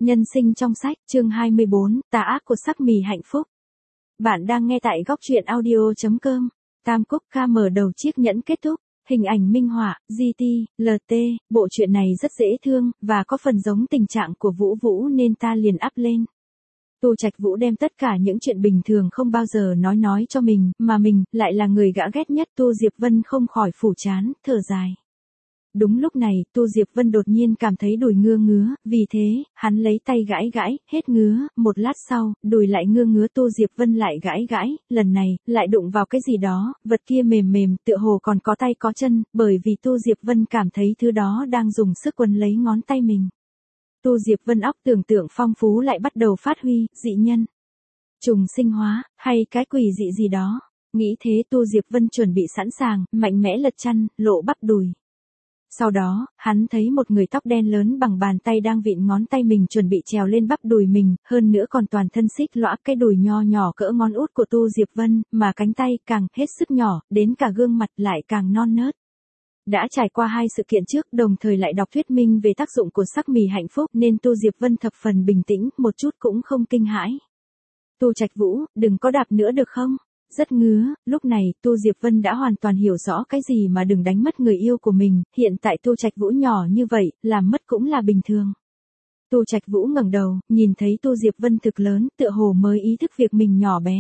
Nhân sinh trong sách, chương 24, tà ác của sắc mì hạnh phúc. Bạn đang nghe tại góc truyện audio.com. Tam Cúc Ca mở đầu chiếc nhẫn kết thúc. Hình ảnh minh họa, GT, LT, bộ truyện này rất dễ thương, và có phần giống tình trạng của Vũ Vũ nên ta liền up lên. Tu Trạch Vũ đem tất cả những chuyện bình thường không bao giờ nói cho mình, mà mình lại là người gã ghét nhất. Tu Diệp Vân không khỏi phủ chán, thở dài. Đúng lúc này, Tu Diệp Vân đột nhiên cảm thấy đùi ngứa, vì thế, hắn lấy tay gãi, hết ngứa, một lát sau, đùi lại ngứa Tu Diệp Vân lại gãi, lần này, lại đụng vào cái gì đó, vật kia mềm, tựa hồ còn có tay có chân, bởi vì Tu Diệp Vân cảm thấy thứ đó đang dùng sức quấn lấy ngón tay mình. Tu Diệp Vân óc tưởng tượng phong phú lại bắt đầu phát huy, dị nhân, trùng sinh hóa, hay cái quỷ dị gì đó. Nghĩ thế Tu Diệp Vân chuẩn bị sẵn sàng, mạnh mẽ lật chăn, lộ bắp đùi. Sau đó, hắn thấy một người tóc đen lớn bằng bàn tay đang vịn ngón tay mình chuẩn bị trèo lên bắp đùi mình, hơn nữa còn toàn thân xích lõa, cái đùi nho nhỏ cỡ ngón út của Tu Diệp Vân, mà cánh tay càng hết sức nhỏ, đến cả gương mặt lại càng non nớt. Đã trải qua hai sự kiện trước, đồng thời lại đọc thuyết minh về tác dụng của sắc mì hạnh phúc, nên Tu Diệp Vân thập phần bình tĩnh, một chút cũng không kinh hãi. Tu Trạch Vũ, đừng có đạp nữa được không? Rất ngứa, lúc này, Tu Diệp Vân đã hoàn toàn hiểu rõ cái gì mà đừng đánh mất người yêu của mình, hiện tại Tu Trạch Vũ nhỏ như vậy, làm mất cũng là bình thường. Tu Trạch Vũ ngẩng đầu, nhìn thấy Tu Diệp Vân thực lớn, tựa hồ mới ý thức việc mình nhỏ bé.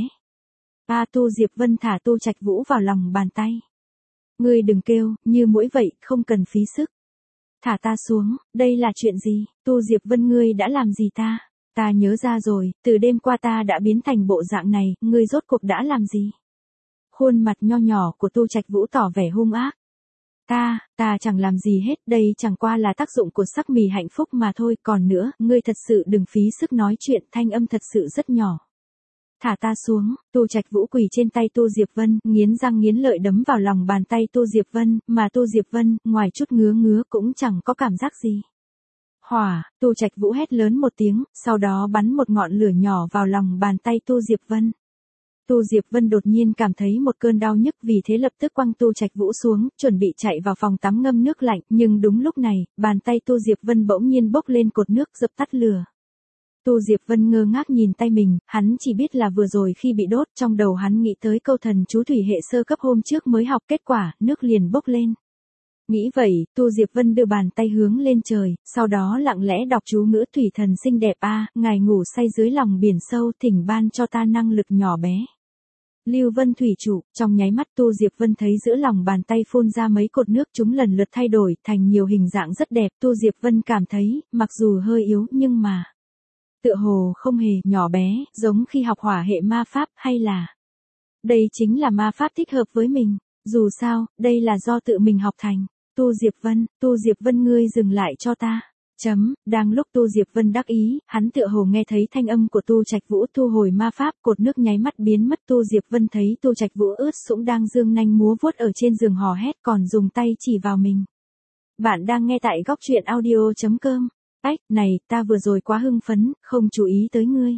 Tu Diệp Vân thả Tu Trạch Vũ vào lòng bàn tay. Ngươi đừng kêu, như muỗi vậy, không cần phí sức. Thả ta xuống, đây là chuyện gì? Tu Diệp Vân, ngươi đã làm gì ta? Ta nhớ ra rồi, từ đêm qua ta đã biến thành bộ dạng này, ngươi rốt cuộc đã làm gì? Khuôn mặt nho nhỏ của Tu Trạch Vũ tỏ vẻ hung ác. Ta chẳng làm gì hết, đây chẳng qua là tác dụng của sắc mì hạnh phúc mà thôi, còn nữa, ngươi thật sự đừng phí sức nói chuyện, thanh âm thật sự rất nhỏ. Thả ta xuống, Tu Trạch Vũ quỳ trên tay Tu Diệp Vân, nghiến răng nghiến lợi đấm vào lòng bàn tay Tu Diệp Vân, mà Tu Diệp Vân, ngoài chút ngứa cũng chẳng có cảm giác gì. Hỏa, Tu Trạch Vũ hét lớn một tiếng, sau đó bắn một ngọn lửa nhỏ vào lòng bàn tay Tu Diệp Vân. Tu Diệp Vân đột nhiên cảm thấy một cơn đau nhức, vì thế lập tức quăng Tu Trạch Vũ xuống, chuẩn bị chạy vào phòng tắm ngâm nước lạnh, nhưng đúng lúc này, bàn tay Tu Diệp Vân bỗng nhiên bốc lên cột nước dập tắt lửa. Tu Diệp Vân ngơ ngác nhìn tay mình, hắn chỉ biết là vừa rồi khi bị đốt, trong đầu hắn nghĩ tới câu thần chú thủy hệ sơ cấp hôm trước mới học, kết quả, nước liền bốc lên. Nghĩ vậy, Tu Diệp Vân đưa bàn tay hướng lên trời, sau đó lặng lẽ đọc chú ngữ: thủy thần xinh đẹp ngài ngủ say dưới lòng biển sâu, thỉnh ban cho ta năng lực nhỏ bé. Lưu Vân thủy trụ, trong nháy mắt Tu Diệp Vân thấy giữa lòng bàn tay phun ra mấy cột nước, chúng lần lượt thay đổi thành nhiều hình dạng rất đẹp. Tu Diệp Vân cảm thấy, mặc dù hơi yếu nhưng mà tựa hồ không hề nhỏ bé, giống khi học hỏa hệ ma pháp, hay là đây chính là ma pháp thích hợp với mình. Dù sao, đây là do tự mình học thành. Tu Diệp Vân ngươi dừng lại cho ta. Đang lúc Tu Diệp Vân đắc ý, hắn tựa hồ nghe thấy thanh âm của Tu Trạch Vũ thu hồi ma pháp, cột nước nháy mắt biến mất. Tu Diệp Vân thấy Tu Trạch Vũ ướt sũng đang dương nanh múa vuốt ở trên giường hò hét, còn dùng tay chỉ vào mình. Bạn đang nghe tại góc truyện audio.com. Này, ta vừa rồi quá hưng phấn, không chú ý tới ngươi.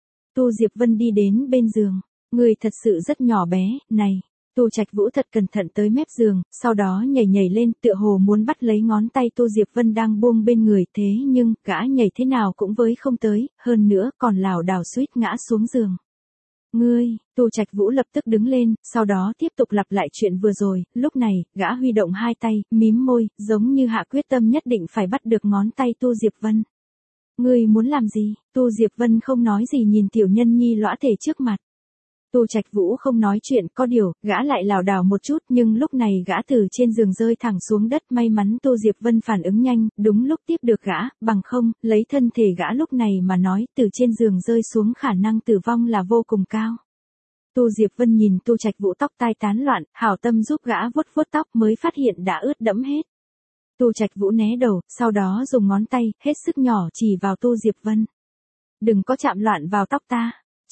Tu Diệp Vân đi đến bên giường. Ngươi thật sự rất nhỏ bé, này. Tu Trạch Vũ thật cẩn thận tới mép giường, sau đó nhảy lên, tựa hồ muốn bắt lấy ngón tay Tu Diệp Vân đang buông bên người, thế nhưng, gã nhảy thế nào cũng với không tới, hơn nữa còn lảo đảo suýt ngã xuống giường. Ngươi, Tu Trạch Vũ lập tức đứng lên, sau đó tiếp tục lặp lại chuyện vừa rồi, lúc này, gã huy động hai tay, mím môi, giống như hạ quyết tâm nhất định phải bắt được ngón tay Tu Diệp Vân. Ngươi muốn làm gì? Tu Diệp Vân không nói gì nhìn tiểu nhân nhi lõa thể trước mặt. Tu Trạch Vũ không nói chuyện, có điều, gã lại lảo đảo một chút, nhưng lúc này gã từ trên giường rơi thẳng xuống đất, may mắn Tu Diệp Vân phản ứng nhanh, đúng lúc tiếp được gã, bằng không, lấy thân thể gã lúc này mà nói, từ trên giường rơi xuống khả năng tử vong là vô cùng cao. Tu Diệp Vân nhìn Tu Trạch Vũ tóc tai tán loạn, hảo tâm giúp gã vuốt tóc mới phát hiện đã ướt đẫm hết. Tu Trạch Vũ né đầu, sau đó dùng ngón tay, hết sức nhỏ chỉ vào Tu Diệp Vân. Đừng có chạm loạn vào tóc ta.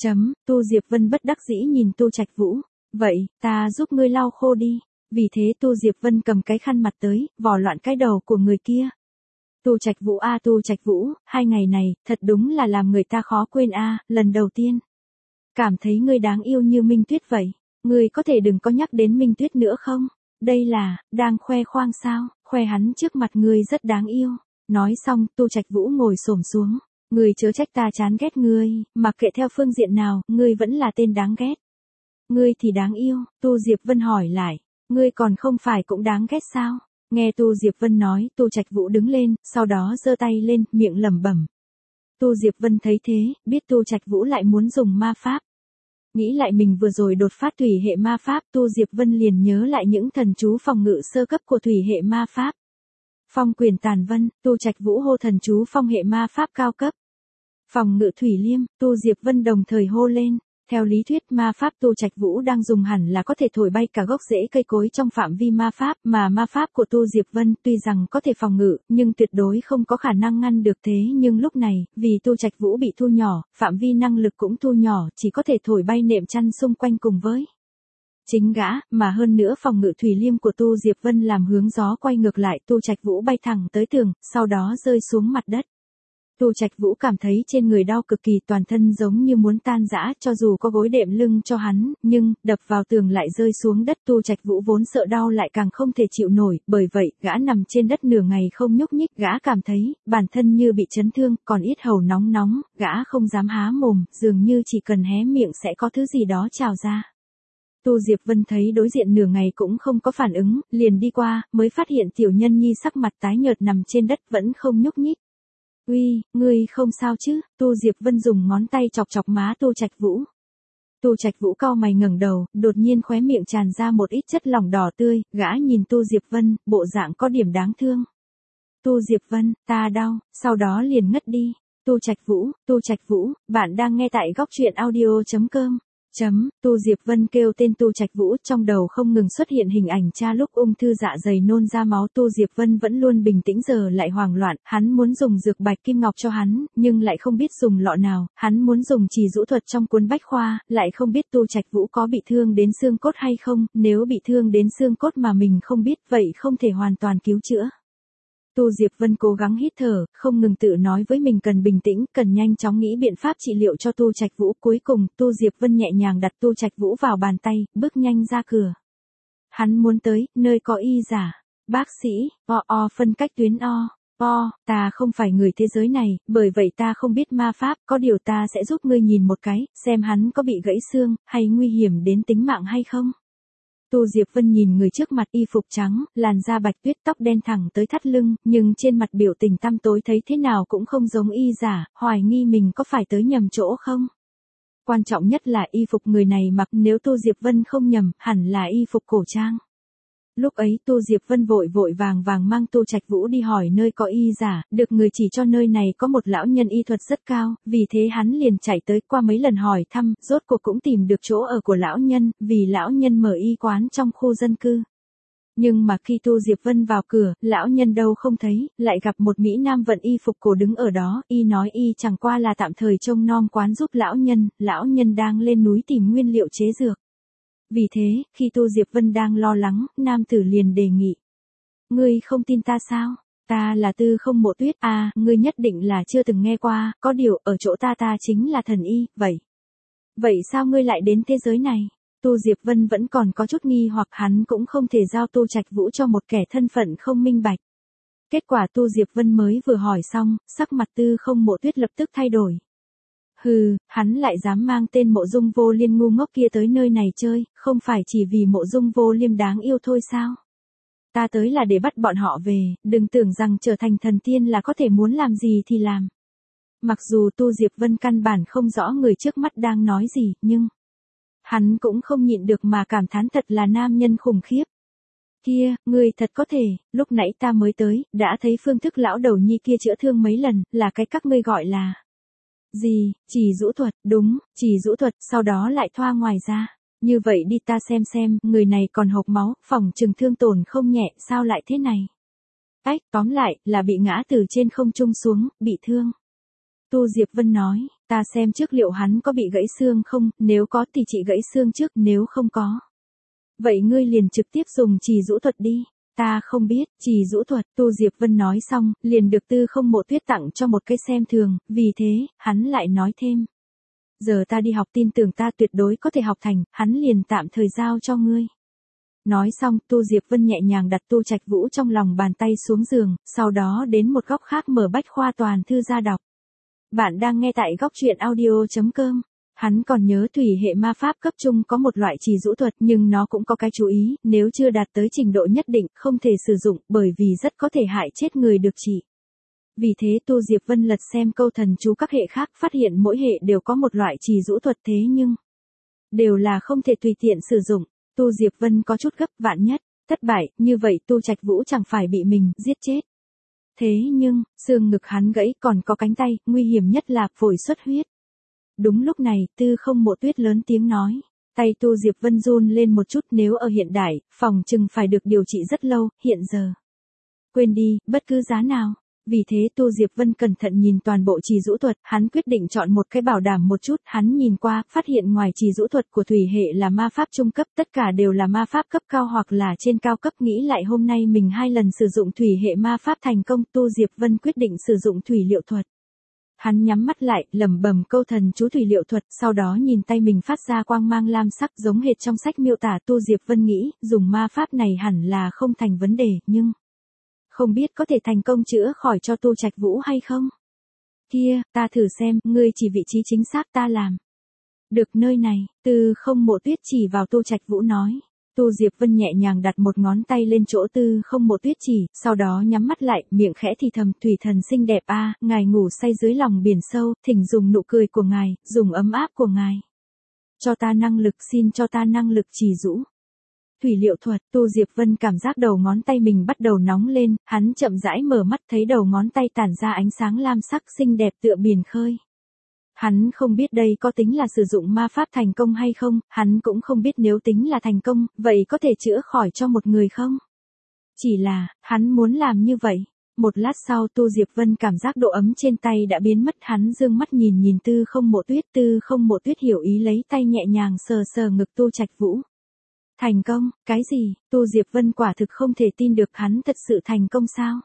Tu Diệp Vân bất đắc dĩ nhìn Tu Trạch Vũ. Vậy, ta giúp ngươi lau khô đi. Vì thế Tu Diệp Vân cầm cái khăn mặt tới, vò loạn cái đầu của người kia. Tu Trạch Vũ Tu Trạch Vũ, 2 ngày này, thật đúng là làm người ta khó quên lần đầu tiên. Cảm thấy ngươi đáng yêu như Minh Tuyết vậy. Ngươi có thể đừng có nhắc đến Minh Tuyết nữa không? Đây là, đang khoe khoang sao? Khoe hắn trước mặt ngươi rất đáng yêu. Nói xong, Tu Trạch Vũ ngồi xổm xuống. Ngươi chớ trách ta chán ghét ngươi, mặc kệ theo phương diện nào, ngươi vẫn là tên đáng ghét. Ngươi thì đáng yêu, Tu Diệp Vân hỏi lại, ngươi còn không phải cũng đáng ghét sao? Nghe Tu Diệp Vân nói, Tu Trạch Vũ đứng lên, sau đó giơ tay lên, miệng lẩm bẩm. Tu Diệp Vân thấy thế, biết Tu Trạch Vũ lại muốn dùng ma pháp. Nghĩ lại mình vừa rồi đột phát thủy hệ ma pháp, Tu Diệp Vân liền nhớ lại những thần chú phòng ngự sơ cấp của thủy hệ ma pháp. Phong quyền tàn vân, Tu Trạch Vũ hô thần chú phong hệ ma pháp cao cấp. Phòng ngự thủy liêm, Tu Diệp Vân đồng thời hô lên. Theo lý thuyết ma pháp Tu Trạch Vũ đang dùng hẳn là có thể thổi bay cả gốc rễ cây cối trong phạm vi ma pháp, mà ma pháp của Tu Diệp Vân tuy rằng có thể phòng ngự, nhưng tuyệt đối không có khả năng ngăn được thế. Nhưng lúc này, vì Tu Trạch Vũ bị thu nhỏ, phạm vi năng lực cũng thu nhỏ, chỉ có thể thổi bay nệm chăn xung quanh cùng với chính gã, mà hơn nữa phòng ngự thủy liêm của Tu Diệp Vân làm hướng gió quay ngược lại, Tu Trạch Vũ bay thẳng tới tường, sau đó rơi xuống mặt đất. Tu Trạch Vũ cảm thấy trên người đau cực kỳ, toàn thân giống như muốn tan rã, cho dù có gối đệm lưng cho hắn, nhưng đập vào tường lại rơi xuống đất. Tu Trạch Vũ vốn sợ đau lại càng không thể chịu nổi, bởi vậy gã nằm trên đất nửa ngày không nhúc nhích, gã cảm thấy bản thân như bị chấn thương, còn yết hầu nóng nóng, gã không dám há mồm, dường như chỉ cần hé miệng sẽ có thứ gì đó trào ra. Tu Diệp Vân thấy đối diện nửa ngày cũng không có phản ứng, liền đi qua, mới phát hiện Tiểu Nhân Nhi sắc mặt tái nhợt nằm trên đất vẫn không nhúc nhích. Uy, ngươi không sao chứ? Tu Diệp Vân dùng ngón tay chọc chọc má Tu Trạch Vũ. Tu Trạch Vũ cau mày ngẩng đầu, đột nhiên khóe miệng tràn ra một ít chất lỏng đỏ tươi, gã nhìn Tu Diệp Vân, bộ dạng có điểm đáng thương. Tu Diệp Vân, ta đau, sau đó liền ngất đi. Tu Trạch Vũ, bạn đang nghe tại góc truyện audio.com. Tu Diệp Vân kêu tên Tu Trạch Vũ, trong đầu không ngừng xuất hiện hình ảnh cha lúc ung thư dạ dày nôn ra máu. Tu Diệp Vân vẫn luôn bình tĩnh giờ lại hoảng loạn, hắn muốn dùng dược bạch kim ngọc cho hắn, nhưng lại không biết dùng lọ nào, hắn muốn dùng chỉ dũ thuật trong cuốn bách khoa, lại không biết Tu Trạch Vũ có bị thương đến xương cốt hay không, nếu bị thương đến xương cốt mà mình không biết vậy không thể hoàn toàn cứu chữa. Tu Diệp Vân cố gắng hít thở, không ngừng tự nói với mình cần bình tĩnh, cần nhanh chóng nghĩ biện pháp trị liệu cho Tu Trạch Vũ. Cuối cùng, Tu Diệp Vân nhẹ nhàng đặt Tu Trạch Vũ vào bàn tay, bước nhanh ra cửa. Hắn muốn tới, nơi có y giả. Bác sĩ, phân cách tuyến ta không phải người thế giới này, bởi vậy ta không biết ma pháp, có điều ta sẽ giúp ngươi nhìn một cái, xem hắn có bị gãy xương, hay nguy hiểm đến tính mạng hay không. Tu Diệp Vân nhìn người trước mặt y phục trắng, làn da bạch tuyết, tóc đen thẳng tới thắt lưng, nhưng trên mặt biểu tình tăm tối thấy thế nào cũng không giống y giả, hoài nghi mình có phải tới nhầm chỗ không. Quan trọng nhất là y phục người này mặc, nếu Tu Diệp Vân không nhầm, hẳn là y phục cổ trang. Lúc ấy Tu Diệp Vân vội vội vàng vàng mang Tu Trạch Vũ đi hỏi nơi có y giả, được người chỉ cho nơi này có một lão nhân y thuật rất cao, vì thế hắn liền chạy tới, qua mấy lần hỏi thăm, rốt cuộc cũng tìm được chỗ ở của lão nhân, vì lão nhân mở y quán trong khu dân cư. Nhưng mà khi Tu Diệp Vân vào cửa, lão nhân đâu không thấy, lại gặp một mỹ nam vận y phục cổ đứng ở đó, y nói y chẳng qua là tạm thời trông nom quán giúp lão nhân đang lên núi tìm nguyên liệu chế dược. Vì thế, khi Tu Diệp Vân đang lo lắng, nam tử liền đề nghị. Ngươi không tin ta sao? Ta là Tư Không Mộ Tuyết, ngươi nhất định là chưa từng nghe qua, có điều, ở chỗ ta chính là thần y, vậy. Vậy sao ngươi lại đến thế giới này? Tu Diệp Vân vẫn còn có chút nghi hoặc, hắn cũng không thể giao Tu Trạch Vũ cho một kẻ thân phận không minh bạch. Kết quả Tu Diệp Vân mới vừa hỏi xong, sắc mặt Tư Không Mộ Tuyết lập tức thay đổi. Hừ, hắn lại dám mang tên Mộ Dung Vô Liêm ngu ngốc kia tới nơi này chơi, không phải chỉ vì Mộ Dung Vô Liêm đáng yêu thôi sao? Ta tới là để bắt bọn họ về, đừng tưởng rằng trở thành thần tiên là có thể muốn làm gì thì làm. Mặc dù Tu Diệp Vân căn bản không rõ người trước mắt đang nói gì, nhưng hắn cũng không nhịn được mà cảm thán thật là nam nhân khủng khiếp. Kia, người thật có thể, lúc nãy ta mới tới, đã thấy phương thức lão đầu nhi kia chữa thương mấy lần, là cái các ngươi gọi là gì, chỉ rũ thuật, đúng, chỉ rũ thuật, sau đó lại thoa ngoài ra. Như vậy đi ta xem, người này còn hộc máu, phòng chừng thương tổn không nhẹ, sao lại thế này? Tóm lại, là bị ngã từ trên không trung xuống, bị thương. Tu Diệp Vân nói, ta xem trước liệu hắn có bị gãy xương không, nếu có thì chị gãy xương trước, nếu không có. Vậy ngươi liền trực tiếp dùng chỉ rũ thuật đi. Ta không biết, chỉ rũ thuật. Tu Diệp Vân nói xong, liền được Tư Không Mộ Tuyết tặng cho một cái xem thường, vì thế, hắn lại nói thêm. Giờ ta đi học, tin tưởng ta tuyệt đối có thể học thành, hắn liền tạm thời giao cho ngươi. Nói xong, Tu Diệp Vân nhẹ nhàng đặt Tu Trạch Vũ trong lòng bàn tay xuống giường, sau đó đến một góc khác mở bách khoa toàn thư ra đọc. Bạn đang nghe tại góc truyện audio.com. Hắn còn nhớ thủy hệ ma pháp cấp trung có một loại trì rũ thuật nhưng nó cũng có cái chú ý, nếu chưa đạt tới trình độ nhất định không thể sử dụng bởi vì rất có thể hại chết người được trị. Vì thế Tu Diệp Vân lật xem câu thần chú các hệ khác phát hiện mỗi hệ đều có một loại trì rũ thuật thế nhưng đều là không thể tùy tiện sử dụng. Tu Diệp Vân có chút gấp, vạn nhất thất bại, như vậy Tu Trạch Vũ chẳng phải bị mình giết chết. Thế nhưng, xương ngực hắn gãy còn có cánh tay, nguy hiểm nhất là phổi xuất huyết. Đúng lúc này, Tư Không Mộ Tuyết lớn tiếng nói. Tay Tu Diệp Vân run lên một chút, nếu ở hiện đại, phòng chừng phải được điều trị rất lâu, hiện giờ. Quên đi, bất cứ giá nào. Vì thế Tu Diệp Vân cẩn thận nhìn toàn bộ trì rũ thuật, hắn quyết định chọn một cái bảo đảm một chút, hắn nhìn qua, phát hiện ngoài trì rũ thuật của thủy hệ là ma pháp trung cấp, tất cả đều là ma pháp cấp cao hoặc là trên cao cấp. Nghĩ lại hôm nay mình 2 lần sử dụng thủy hệ ma pháp thành công, Tu Diệp Vân quyết định sử dụng thủy liệu thuật. Hắn nhắm mắt lại, lẩm bẩm câu thần chú thủy liệu thuật, sau đó nhìn tay mình phát ra quang mang lam sắc giống hệt trong sách miêu tả. Tu Diệp Vân nghĩ, dùng ma pháp này hẳn là không thành vấn đề, nhưng không biết có thể thành công chữa khỏi cho Tu Trạch Vũ hay không? Kia, ta thử xem, ngươi chỉ vị trí chính xác ta làm. Được, nơi này, Tư Không Mộ Tuyết chỉ vào Tu Trạch Vũ nói. Tu Diệp Vân nhẹ nhàng đặt một ngón tay lên chỗ Tư Không Mộ Tuyết chỉ, sau đó nhắm mắt lại, miệng khẽ thì thầm, thủy thần xinh đẹp a, ngài ngủ say dưới lòng biển sâu, thỉnh dùng nụ cười của ngài, dùng ấm áp của ngài. Cho ta năng lực, xin cho ta năng lực trì rũ. Thủy liệu thuật, Tu Diệp Vân cảm giác đầu ngón tay mình bắt đầu nóng lên, hắn chậm rãi mở mắt thấy đầu ngón tay tản ra ánh sáng lam sắc xinh đẹp tựa biển khơi. Hắn không biết đây có tính là sử dụng ma pháp thành công hay không, hắn cũng không biết nếu tính là thành công, vậy có thể chữa khỏi cho một người không? Chỉ là, hắn muốn làm như vậy. Một lát sau Tu Diệp Vân cảm giác độ ấm trên tay đã biến mất, hắn dương mắt nhìn Tư Không Mộ Tuyết. Tư Không Mộ Tuyết hiểu ý lấy tay nhẹ nhàng sờ sờ ngực Tu Trạch Vũ. Thành công, cái gì? Tu Diệp Vân quả thực không thể tin được, hắn thật sự thành công sao?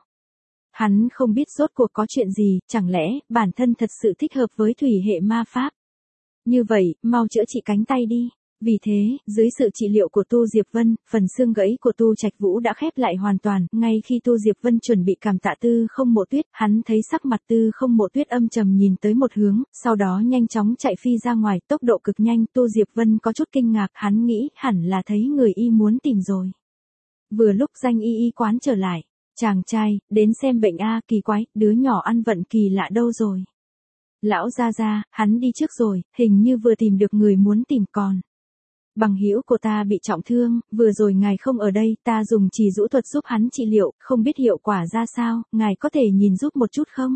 Hắn không biết rốt cuộc có chuyện gì, chẳng lẽ bản thân thật sự thích hợp với thủy hệ ma pháp? Như vậy, mau chữa trị cánh tay đi. Vì thế, dưới sự trị liệu của Tu Diệp Vân, phần xương gãy của Tu Trạch Vũ đã khép lại hoàn toàn. Ngay khi Tu Diệp Vân chuẩn bị cảm tạ Tư Không Mộ Tuyết, hắn thấy sắc mặt Tư Không Mộ Tuyết âm trầm nhìn tới một hướng, sau đó nhanh chóng chạy phi ra ngoài, tốc độ cực nhanh. Tu Diệp Vân có chút kinh ngạc, hắn nghĩ hẳn là thấy người y muốn tìm rồi. Vừa lúc danh y quán trở lại. Chàng trai, đến xem bệnh a, kỳ quái, đứa nhỏ ăn vận kỳ lạ đâu rồi? Lão gia, hắn đi trước rồi, hình như vừa tìm được người muốn tìm còn. Bằng hữu của ta bị trọng thương, vừa rồi ngài không ở đây, ta dùng trì rũ thuật giúp hắn trị liệu, không biết hiệu quả ra sao, ngài có thể nhìn giúp một chút không?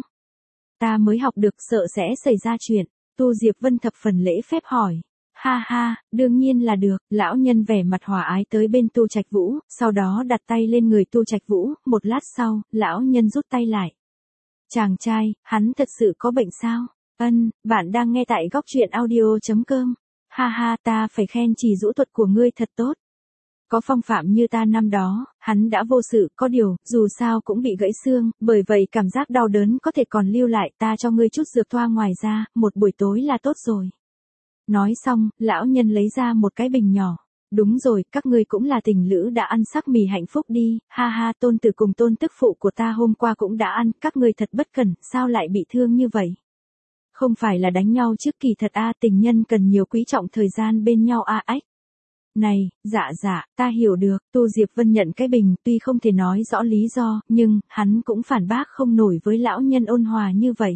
Ta mới học được, sợ sẽ xảy ra chuyện. Tu Diệp Vân thập phần lễ phép hỏi. Ha ha, đương nhiên là được. Lão nhân vẻ mặt hòa ái tới bên Tu Trạch Vũ, sau đó đặt tay lên người Tu Trạch Vũ, một lát sau, lão nhân rút tay lại. Chàng trai, hắn thật sự có bệnh sao? Bạn đang nghe tại góc truyện audio.com. Ha ha, ta phải khen trì rũ thuật của ngươi thật tốt. Có phong phạm như ta năm đó, hắn đã vô sự, có điều, dù sao cũng bị gãy xương, bởi vậy cảm giác đau đớn có thể còn lưu lại, ta cho ngươi chút dược thoa ngoài ra, một buổi tối là tốt rồi. Nói xong, lão nhân lấy ra một cái bình nhỏ. Đúng rồi, các ngươi cũng là tình lữ đã ăn sắc mì hạnh phúc đi, ha ha, tôn tử cùng tôn tức phụ của ta hôm qua cũng đã ăn, các ngươi thật bất cẩn, sao lại bị thương như vậy? Không phải là đánh nhau trước kỳ thật a, tình nhân cần nhiều quý trọng thời gian bên nhau a ách. Này, dạ, ta hiểu được. Tu Diệp Vân nhận cái bình, tuy không thể nói rõ lý do, nhưng, hắn cũng phản bác không nổi với lão nhân ôn hòa như vậy.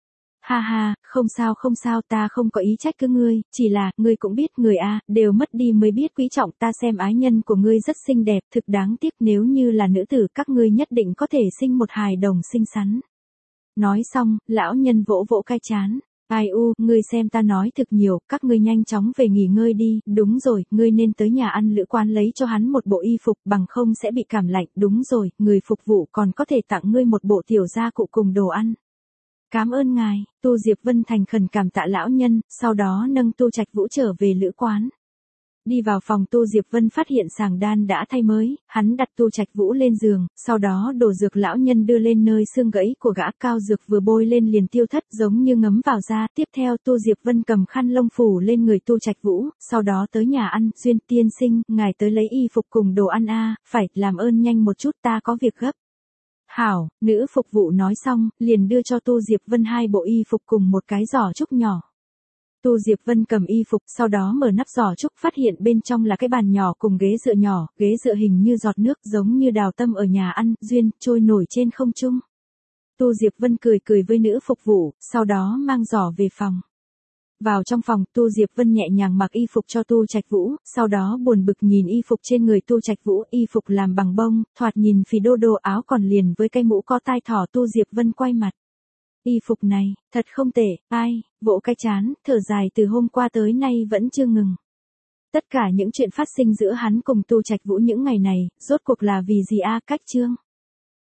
Ha ha, không sao, ta không có ý trách cứ ngươi, chỉ là, ngươi cũng biết người a, đều mất đi mới biết quý trọng, ta xem ái nhân của ngươi rất xinh đẹp, thực đáng tiếc, nếu như là nữ tử các ngươi nhất định có thể sinh một hài đồng xinh xắn. Nói xong, lão nhân vỗ vỗ cái trán. Ai u, ngươi xem ta nói thực nhiều, các ngươi nhanh chóng về nghỉ ngơi đi, đúng rồi, ngươi nên tới nhà ăn lữ quán lấy cho hắn một bộ y phục, bằng không sẽ bị cảm lạnh, đúng rồi, người phục vụ còn có thể tặng ngươi một bộ tiểu gia cụ cùng đồ ăn. Cảm ơn ngài. Tu Diệp Vân thành khẩn cảm tạ lão nhân, sau đó nâng Tu Trạch Vũ trở về lữ quán. Đi vào phòng Tu Diệp Vân phát hiện sàng đan đã thay mới, hắn đặt Tu Trạch Vũ lên giường, sau đó đổ dược lão nhân đưa lên nơi xương gãy của gã, cao dược vừa bôi lên liền tiêu thất giống như ngấm vào da. Tiếp theo Tu Diệp Vân cầm khăn lông phủ lên người Tu Trạch Vũ, sau đó tới nhà ăn, Duyên tiên sinh, ngài tới lấy y phục cùng đồ ăn a, phải, làm ơn nhanh một chút ta có việc gấp. Hảo, nữ phục vụ nói xong, liền đưa cho Tu Diệp Vân 2 bộ y phục cùng một cái giỏ trúc nhỏ. Tu Diệp Vân cầm y phục, sau đó mở nắp giỏ trúc, phát hiện bên trong là cái bàn nhỏ cùng ghế dựa nhỏ, ghế dựa hình như giọt nước giống như đào tâm ở nhà ăn, duyên, trôi nổi trên không trung. Tu Diệp Vân cười cười với nữ phục vụ, sau đó mang giỏ về phòng. Vào trong phòng, Tu Diệp Vân nhẹ nhàng mặc y phục cho Tu Trạch Vũ, sau đó buồn bực nhìn y phục trên người Tu Trạch Vũ, y phục làm bằng bông, thoạt nhìn phì đô đô, áo còn liền với cái mũ có tai thỏ. Tu Diệp Vân quay mặt. Y phục này, thật không tệ, ai, vỗ cái chán, thở dài, từ hôm qua tới nay vẫn chưa ngừng. Tất cả những chuyện phát sinh giữa hắn cùng Tu Trạch Vũ những ngày này, rốt cuộc là vì gì a? Cách chương.